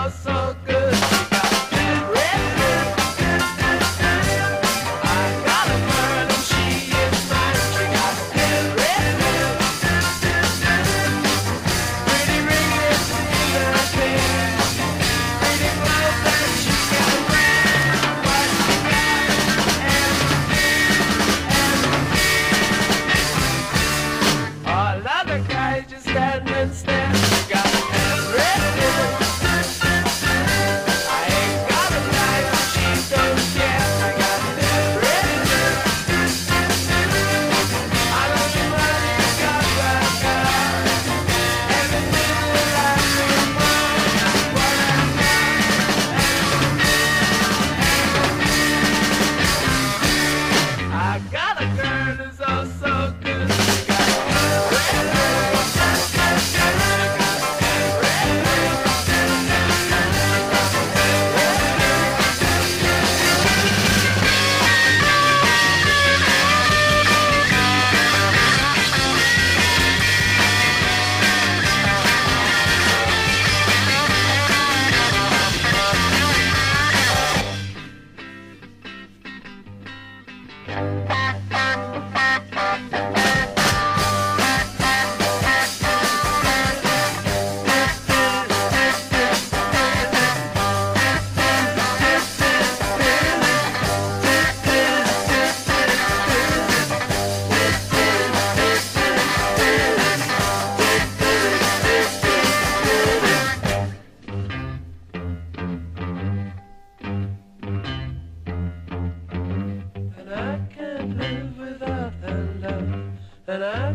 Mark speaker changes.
Speaker 1: oh so good. She got that red lip. I got a girl and she is mine. She got that red lip. Pretty ring is in her finger. Pretty clothes and she can wear. What she got and all other guys just stand and stare. She got that red lip. I ain't got a life and she don't care. I got that red lip. I don't know what you got, but everything that I've been wanting, what I got a girl who's oh so good. She got that red lip. She got that red lip. And I can't live without her love. And I